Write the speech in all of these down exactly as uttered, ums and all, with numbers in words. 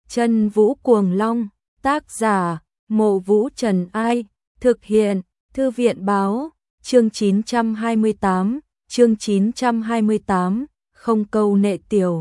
Chân Vũ Cuồng Long, tác giả, Mộ Vũ Trần Ai, thực hiện, Thư viện Báo, chương chín trăm hai mươi tám, chương chín trăm hai mươi tám, không câu nệ tiểu.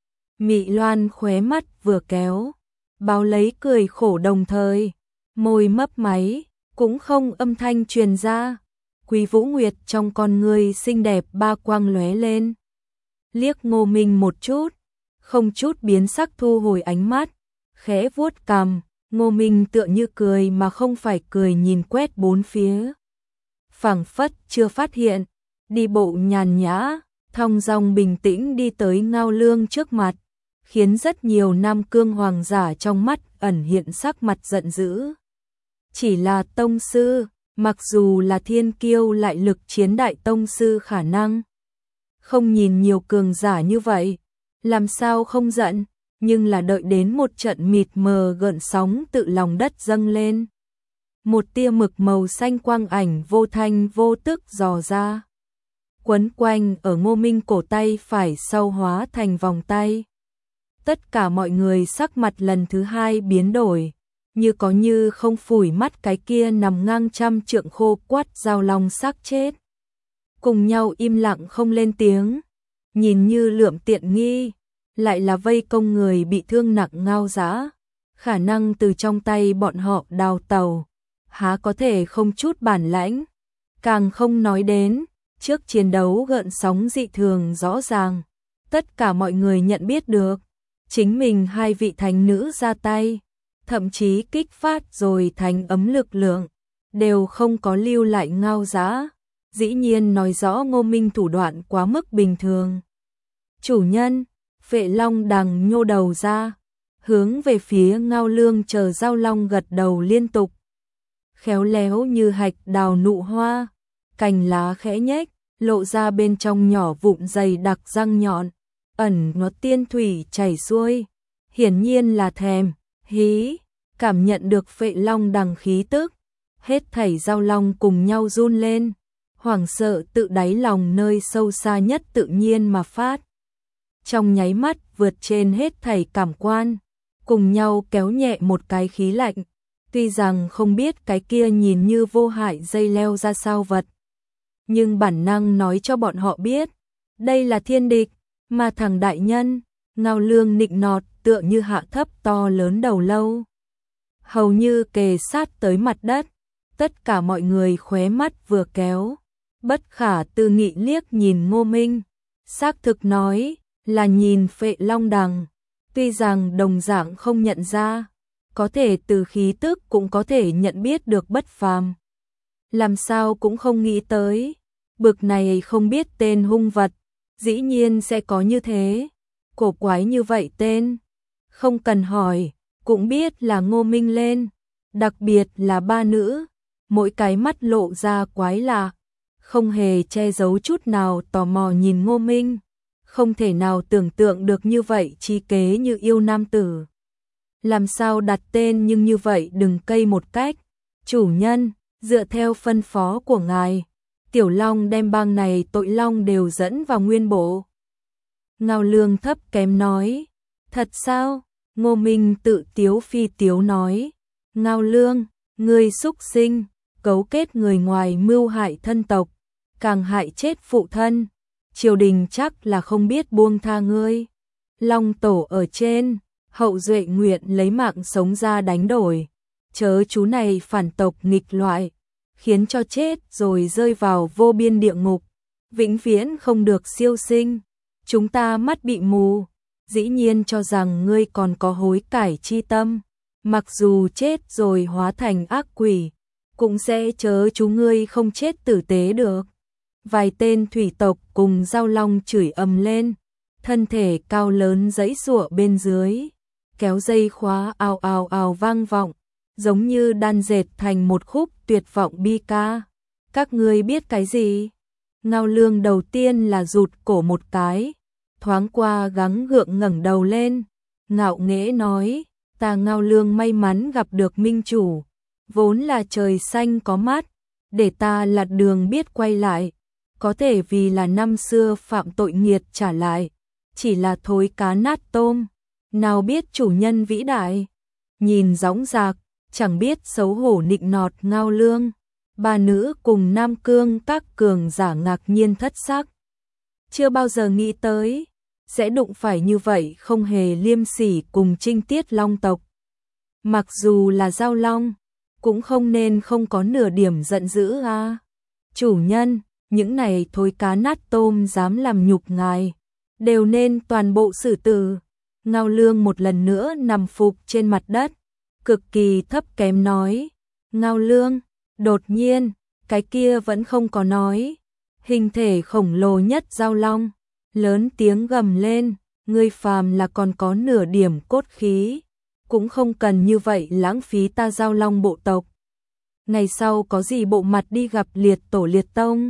Mị Loan khóe mắt vừa kéo, báo lấy cười khổ đồng thời, môi mấp máy, cũng không âm thanh truyền ra. Quý Vũ Nguyệt trong con người xinh đẹp ba quang lóe lên. Liếc Ngô Minh một chút, không chút biến sắc thu hồi ánh mắt, khẽ vuốt cằm, Ngô Minh tựa như cười mà không phải cười nhìn quét bốn phía. Phảng phất chưa phát hiện, đi bộ nhàn nhã, thong dong bình tĩnh đi tới Ngao Lương trước mặt, khiến rất nhiều nam cương hoàng giả trong mắt ẩn hiện sắc mặt giận dữ. Chỉ là tông sư, mặc dù là thiên kiêu lại lực chiến đại tông sư khả năng. Không nhìn nhiều cường giả như vậy, làm sao không giận, nhưng là đợi đến một trận mịt mờ gợn sóng tự lòng đất dâng lên. Một tia mực màu xanh quang ảnh vô thanh vô tức dò ra. Quấn quanh ở Ngô Minh cổ tay phải sau hóa thành vòng tay. Tất cả mọi người sắc mặt lần thứ hai biến đổi, như có như không phủi mắt cái kia nằm ngang trăm trượng khô quắt dao long xác chết. Cùng nhau im lặng không lên tiếng, nhìn như lượm tiện nghi, lại là vây công người bị thương nặng Ngao Dã, khả năng từ trong tay bọn họ đào tàu, há có thể không chút bản lãnh, càng không nói đến, trước chiến đấu gợn sóng dị thường rõ ràng, tất cả mọi người nhận biết được, chính mình hai vị thánh nữ ra tay, thậm chí kích phát rồi thành ấm lực lượng, đều không có lưu lại Ngao Dã, dĩ nhiên nói rõ Ngô Minh thủ đoạn quá mức bình thường. Chủ nhân, Phệ Long đằng nhô đầu ra, hướng về phía Ngao Lương chờ giao long gật đầu liên tục. Khéo léo như hạch đào nụ hoa, cành lá khẽ nhếch, lộ ra bên trong nhỏ vụn dày đặc răng nhọn, ẩn nó tiên thủy chảy xuôi, hiển nhiên là thèm, hí, cảm nhận được Phệ Long đằng khí tức, hết thảy giao long cùng nhau run lên, hoảng sợ tự đáy lòng nơi sâu xa nhất tự nhiên mà phát. Trong nháy mắt vượt trên hết thảy cảm quan, cùng nhau kéo nhẹ một cái khí lạnh, tuy rằng không biết cái kia nhìn như vô hại dây leo ra sao vật. Nhưng bản năng nói cho bọn họ biết, đây là thiên địch, mà thằng đại nhân, Ngao Lương nịnh nọt tựa như hạ thấp to lớn đầu lâu. Hầu như kề sát tới mặt đất, tất cả mọi người khóe mắt vừa kéo, bất khả tư nghị liếc nhìn Ngô Minh, xác thực nói là nhìn Phệ Long đằng, tuy rằng đồng dạng không nhận ra, có thể từ khí tức cũng có thể nhận biết được bất phàm. Làm sao cũng không nghĩ tới, bực này không biết tên hung vật, dĩ nhiên sẽ có như thế, cổ quái như vậy tên, không cần hỏi, cũng biết là Ngô Minh lên, đặc biệt là ba nữ, mỗi cái mắt lộ ra quái lạ, không hề che giấu chút nào tò mò nhìn Ngô Minh, không thể nào tưởng tượng được như vậy trí kế như yêu nam tử. Làm sao đặt tên nhưng như vậy đừng cây một cách, chủ nhân, dựa theo phân phó của ngài, Tiểu Long đem bang này tội long đều dẫn vào nguyên bộ. Ngao Lương thấp kém nói, thật sao? Ngô Minh tự tiếu phi tiếu nói, Ngao Lương, ngươi xúc sinh, cấu kết người ngoài mưu hại thân tộc, càng hại chết phụ thân, triều đình chắc là không biết buông tha ngươi. Long tổ ở trên, hậu duệ nguyện lấy mạng sống ra đánh đổi, chớ chú này phản tộc nghịch loại, khiến cho chết rồi rơi vào vô biên địa ngục, vĩnh viễn không được siêu sinh. Chúng ta mắt bị mù, dĩ nhiên cho rằng ngươi còn có hối cải chi tâm, mặc dù chết rồi hóa thành ác quỷ, cũng sẽ chớ chú ngươi không chết tử tế được. Vài tên thủy tộc cùng giao long chửi ầm lên, thân thể cao lớn giãy giụa bên dưới, kéo dây khóa ào ào ào vang vọng, giống như đan dệt thành một khúc tuyệt vọng bi ca. Các ngươi biết cái gì? Ngao Lương đầu tiên là rụt cổ một cái, thoáng qua gắng gượng ngẩng đầu lên, ngạo nghễ nói, ta Ngao Lương may mắn gặp được minh chủ, vốn là trời xanh có mắt, để ta lật đường biết quay lại, có thể vì là năm xưa phạm tội nghiệt trả lại, chỉ là thối cá nát tôm, nào biết chủ nhân vĩ đại, nhìn dõng dạc, chẳng biết xấu hổ nịnh nọt Ngao Lương. Ba nữ cùng Nam Cương các cường giả ngạc nhiên thất sắc. Chưa bao giờ nghĩ tới, sẽ đụng phải như vậy không hề liêm sỉ cùng trinh tiết long tộc. Mặc dù là giao long, cũng không nên không có nửa điểm giận dữ a. À. Chủ nhân, những này thối cá nát tôm dám làm nhục ngài, đều nên toàn bộ xử tử. Ngao Lương một lần nữa nằm phục trên mặt đất, cực kỳ thấp kém nói. Ngao Lương, đột nhiên, cái kia vẫn không có nói. Hình thể khổng lồ nhất giao long, lớn tiếng gầm lên, ngươi phàm là còn có nửa điểm cốt khí, cũng không cần như vậy lãng phí ta giao long bộ tộc. Ngày sau có gì bộ mặt đi gặp liệt tổ liệt tông.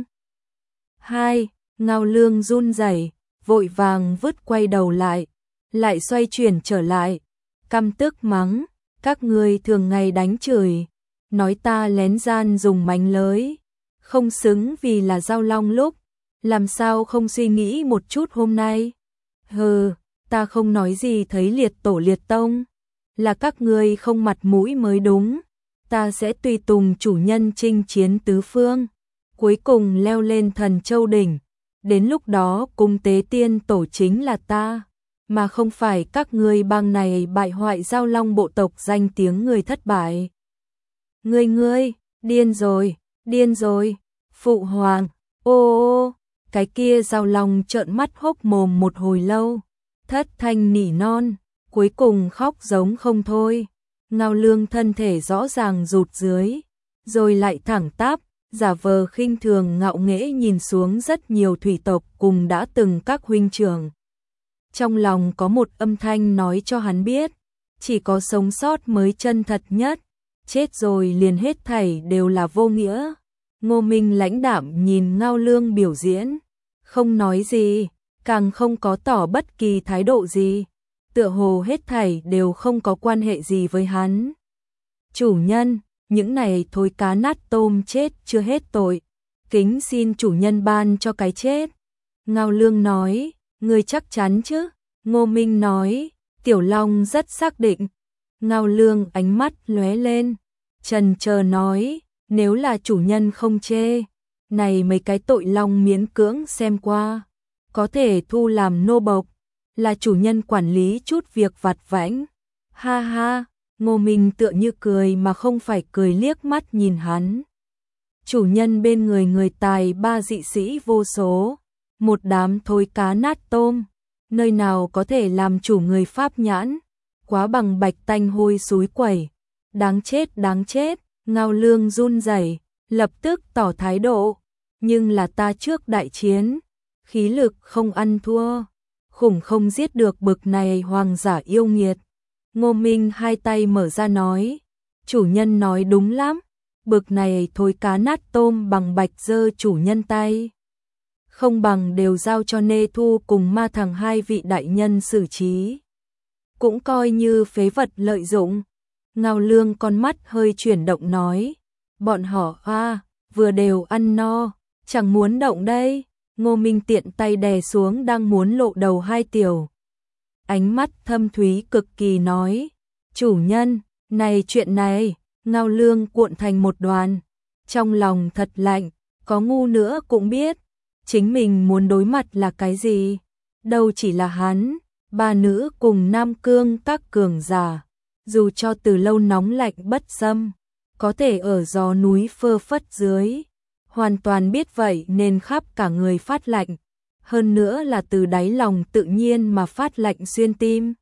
Hai, Ngao Lương run rẩy, vội vàng vứt quay đầu lại, lại xoay chuyển trở lại, căm tức mắng, các ngươi thường ngày đánh chửi, nói ta lén gian dùng mánh lới, không xứng vì là giao long lúc, làm sao không suy nghĩ một chút hôm nay. Hừ, ta không nói gì thấy liệt tổ liệt tông, là các ngươi không mặt mũi mới đúng, ta sẽ tùy tùng chủ nhân chinh chiến tứ phương, cuối cùng leo lên thần châu đỉnh, đến lúc đó cung tế tiên tổ chính là ta, mà không phải các ngươi bang này bại hoại giao long bộ tộc danh tiếng người thất bại. Ngươi ngươi, điên rồi, điên rồi, phụ hoàng, ô ô, cái kia giao long trợn mắt hốc mồm một hồi lâu, thất thanh nỉ non, cuối cùng khóc giống không thôi. Ngao Lương thân thể rõ ràng rụt dưới, rồi lại thẳng tắp, giả vờ khinh thường ngạo nghễ nhìn xuống rất nhiều thủy tộc cùng đã từng các huynh trưởng. Trong lòng có một âm thanh nói cho hắn biết, chỉ có sống sót mới chân thật nhất, chết rồi liền hết thảy đều là vô nghĩa. Ngô Minh lãnh đạm nhìn Ngao Lương biểu diễn, không nói gì, càng không có tỏ bất kỳ thái độ gì, tựa hồ hết thảy đều không có quan hệ gì với hắn. Chủ nhân, những này thối cá nát tôm chết chưa hết tội, kính xin chủ nhân ban cho cái chết. Ngao Lương nói, ngươi chắc chắn chứ? Ngô Minh nói, Tiểu Long rất xác định. Ngao Lương ánh mắt lóe lên, chần chờ nói, nếu là chủ nhân không chê, này mấy cái tội long miễn cưỡng xem qua, có thể thu làm nô bộc, là chủ nhân quản lý chút việc vặt vãnh. Ha ha, Ngô Minh tựa như cười mà không phải cười liếc mắt nhìn hắn. Chủ nhân bên người người tài ba dị sĩ vô số, một đám thối cá nát tôm, nơi nào có thể làm chủ người pháp nhãn, quá bằng bạch tanh hôi xúi quẩy, đáng chết đáng chết. Ngao Lương run rẩy, lập tức tỏ thái độ, nhưng là ta trước đại chiến, khí lực không ăn thua, khủng không giết được bực này hoàng giả yêu nghiệt. Ngô Minh hai tay mở ra nói, chủ nhân nói đúng lắm, bực này thối cá nát tôm bằng bạch dơ chủ nhân tay, không bằng đều giao cho Nê Thu cùng Ma Thằng hai vị đại nhân xử trí, cũng coi như phế vật lợi dụng. Ngao Lương con mắt hơi chuyển động nói, bọn họ a à, vừa đều ăn no, chẳng muốn động đây. Ngô Minh tiện tay đè xuống đang muốn lộ đầu hai tiểu. Ánh mắt thâm thúy cực kỳ nói, chủ nhân, này chuyện này. Ngao Lương cuộn thành một đoàn, trong lòng thật lạnh, có ngu nữa cũng biết, chính mình muốn đối mặt là cái gì, đâu chỉ là hắn, ba nữ cùng Nam Cương các cường giả. Dù cho từ lâu nóng lạnh bất xâm, có thể ở gió núi phơ phất dưới, hoàn toàn biết vậy nên khắp cả người phát lạnh, hơn nữa là từ đáy lòng tự nhiên mà phát lạnh xuyên tim.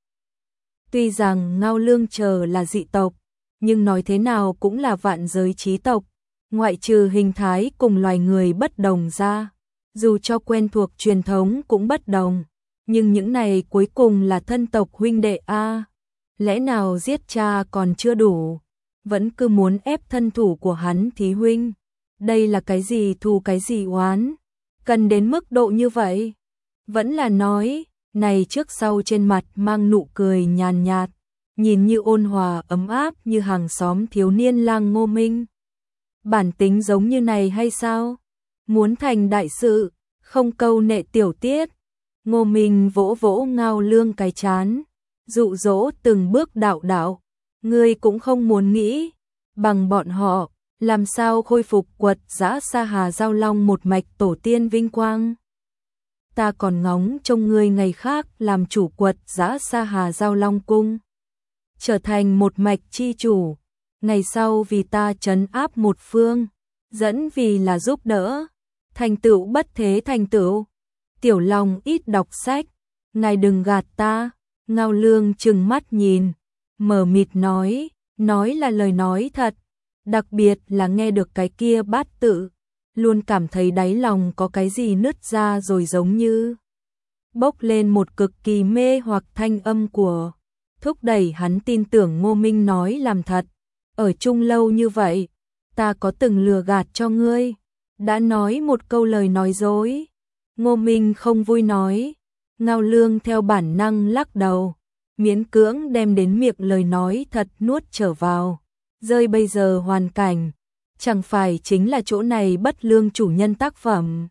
Tuy rằng Ngao Lương chờ là dị tộc, nhưng nói thế nào cũng là vạn giới chí tộc, ngoại trừ hình thái cùng loài người bất đồng ra, dù cho quen thuộc truyền thống cũng bất đồng, nhưng những này cuối cùng là thân tộc huynh đệ a. Lẽ nào giết cha còn chưa đủ, vẫn cứ muốn ép thân thủ của hắn thí huynh, đây là cái gì thù cái gì oán, cần đến mức độ như vậy. Vẫn là nói, này trước sau trên mặt mang nụ cười nhàn nhạt, nhìn như ôn hòa ấm áp như hàng xóm thiếu niên lang Ngô Minh. Bản tính giống như này hay sao? Muốn thành đại sự, không câu nệ tiểu tiết. Ngô Minh vỗ vỗ Ngao Lương cái chán, dụ dỗ từng bước đạo đạo. Ngươi cũng không muốn nghĩ, bằng bọn họ, làm sao khôi phục quật giã Sa Hà Giao Long một mạch tổ tiên vinh quang. Ta còn ngóng trông ngươi ngày khác làm chủ quật giã Sa Hà Giao Long cung, trở thành một mạch chi chủ, ngày sau vì ta trấn áp một phương, dẫn vì là giúp đỡ, thành tựu bất thế thành tựu. Tiểu Long ít đọc sách, ngài đừng gạt ta. Ngao Lương trừng mắt nhìn, mờ mịt nói, nói là lời nói thật, đặc biệt là nghe được cái kia bát tự, luôn cảm thấy đáy lòng có cái gì nứt ra rồi giống như bốc lên một cực kỳ mê hoặc thanh âm của, thúc đẩy hắn tin tưởng Ngô Minh nói làm thật. Ở chung lâu như vậy, ta có từng lừa gạt cho ngươi, đã nói một câu lời nói dối. Ngô Minh không vui nói. Ngao Lương theo bản năng lắc đầu, miễn cưỡng đem đến miệng lời nói thật nuốt trở vào. Rơi bây giờ hoàn cảnh, chẳng phải chính là chỗ này bất lương chủ nhân tác phẩm.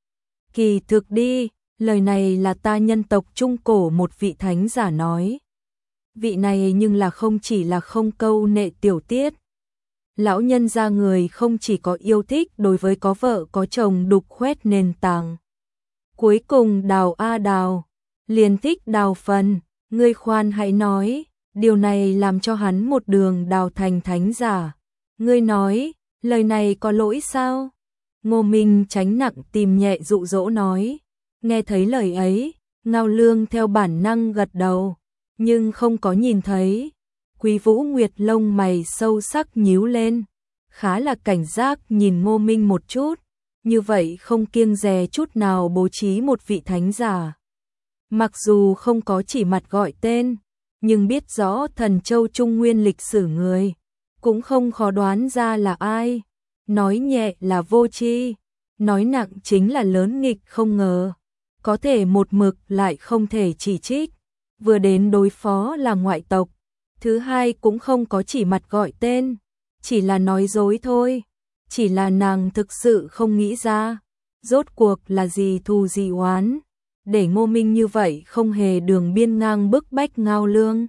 Kỳ thực đi, lời này là ta nhân tộc Trung Cổ một vị thánh giả nói. Vị này nhưng là không chỉ là không câu nệ tiểu tiết. Lão nhân gia người không chỉ có yêu thích đối với có vợ có chồng đục khoét nền tảng. Cuối cùng đào a đào, liền thích đào phần, ngươi khoan hãy nói, điều này làm cho hắn một đường đào thành thánh giả. Ngươi nói, lời này có lỗi sao? Ngô Minh tránh nặng tìm nhẹ dụ dỗ nói. Nghe thấy lời ấy, Ngao Lương theo bản năng gật đầu, nhưng không có nhìn thấy. Quý Vũ Nguyệt lông mày sâu sắc nhíu lên, khá là cảnh giác nhìn Ngô Minh một chút. Như vậy không kiêng dè chút nào bố trí một vị thánh giả. Mặc dù không có chỉ mặt gọi tên, nhưng biết rõ Thần Châu Trung Nguyên lịch sử người, cũng không khó đoán ra là ai. Nói nhẹ là vô tri, nói nặng chính là lớn nghịch không ngờ. Có thể một mực lại không thể chỉ trích, vừa đến đối phó là ngoại tộc, thứ hai cũng không có chỉ mặt gọi tên, chỉ là nói dối thôi. Chỉ là nàng thực sự không nghĩ ra, rốt cuộc là gì thù gì oán, để Ngô Minh như vậy không hề đường biên ngang bức bách Ngao Lương.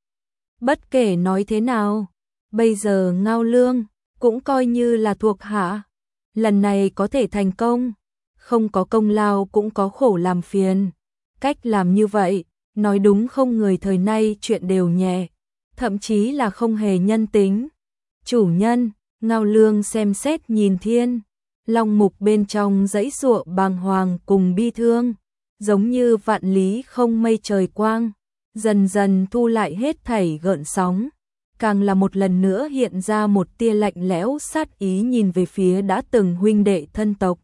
Bất kể nói thế nào, bây giờ Ngao Lương cũng coi như là thuộc hạ, lần này có thể thành công, không có công lao cũng có khổ làm phiền. Cách làm như vậy, nói đúng không người thời nay chuyện đều nhẹ, thậm chí là không hề nhân tính. Chủ nhân, Ngao Lương xem xét nhìn thiên, long mục bên trong dãy giụa bàng hoàng cùng bi thương, giống như vạn lý không mây trời quang, dần dần thu lại hết thảy gợn sóng, càng là một lần nữa hiện ra một tia lạnh lẽo sát ý nhìn về phía đã từng huynh đệ thân tộc.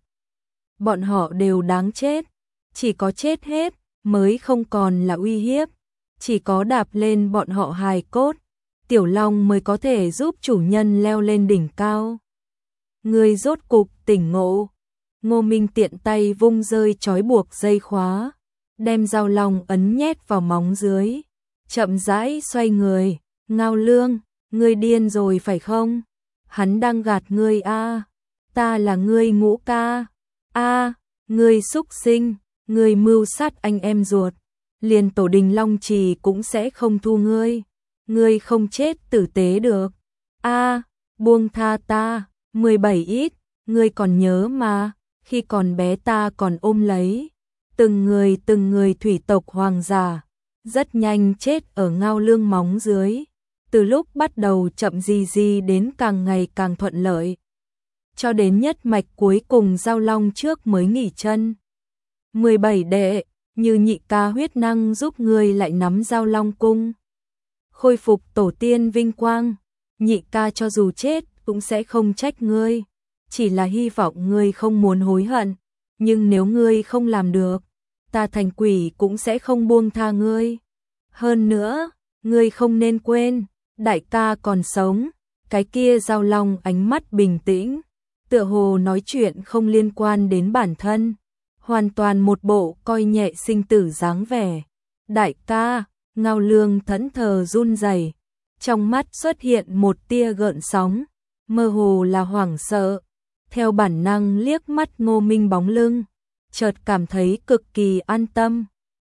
Bọn họ đều đáng chết, chỉ có chết hết mới không còn là uy hiếp, chỉ có đạp lên bọn họ hài cốt, Tiểu Long mới có thể giúp chủ nhân leo lên đỉnh cao. Người rốt cục tỉnh ngộ. Ngô Minh tiện tay vung rơi trói buộc dây khóa, đem dao long ấn nhét vào móng dưới, chậm rãi xoay người. Ngao Lương, ngươi điên rồi phải không? Hắn đang gạt ngươi a, ta là ngươi ngũ ca. A, ngươi xúc sinh, ngươi mưu sát anh em ruột, liền tổ đình Long Trì cũng sẽ không thu ngươi. Ngươi không chết tử tế được. A, buông tha ta. mười bảy ít, ngươi còn nhớ mà, khi còn bé ta còn ôm lấy từng người từng người thủy tộc hoàng giả, rất nhanh chết ở Ngao Lương móng dưới. Từ lúc bắt đầu chậm gì gì đến càng ngày càng thuận lợi, cho đến nhất mạch cuối cùng Giao Long trước mới nghỉ chân. mười bảy đệ, như nhị ca huyết năng giúp ngươi lại nắm Giao Long cung, khôi phục tổ tiên vinh quang. Nhị ca cho dù chết cũng sẽ không trách ngươi, chỉ là hy vọng ngươi không muốn hối hận, nhưng nếu ngươi không làm được, ta thành quỷ cũng sẽ không buông tha ngươi. Hơn nữa, ngươi không nên quên, đại ca còn sống. Cái kia Giao Long ánh mắt bình tĩnh, tựa hồ nói chuyện không liên quan đến bản thân, hoàn toàn một bộ coi nhẹ sinh tử dáng vẻ. Đại ca, Ngao Lương thẫn thờ run rẩy, trong mắt xuất hiện một tia gợn sóng, mơ hồ là hoảng sợ. Theo bản năng liếc mắt Ngô Minh bóng lưng, chợt cảm thấy cực kỳ an tâm.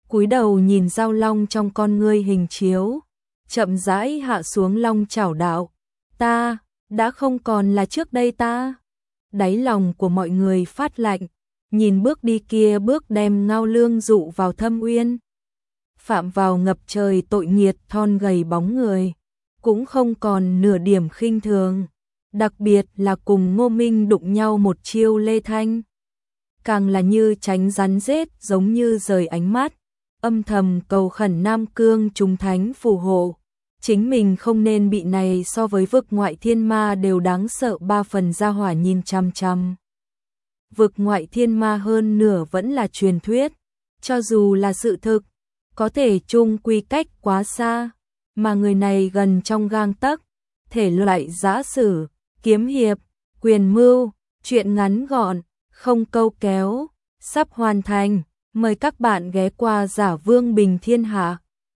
cúi đầu nhìn Giao Long trong con ngươi hình chiếu, chậm rãi hạ xuống long chảo đạo. Ta, đã không còn là trước đây ta. Đáy lòng của mọi người phát lạnh, nhìn bước đi kia bước đem Ngao Lương dụ vào thâm uyên. Phạm vào ngập trời tội nghiệt thon gầy bóng người, cũng không còn nửa điểm khinh thường, đặc biệt là cùng Ngô Minh đụng nhau một chiêu Lê Thanh. Càng là như tránh rắn rết giống như rời ánh mắt, âm thầm cầu khẩn Nam Cương chúng thánh phù hộ. Chính mình không nên bị này so với vực ngoại thiên ma đều đáng sợ ba phần gia hỏa nhìn chăm chăm. Vực ngoại thiên ma hơn nửa vẫn là truyền thuyết, cho dù là sự thực, có thể chung quy cách quá xa, mà người này gần trong gang tấc, thể loại giã sử, kiếm hiệp, quyền mưu, chuyện ngắn gọn, không câu kéo, sắp hoàn thành, mời các bạn ghé qua Giả Vương Bình Thiên Hạ.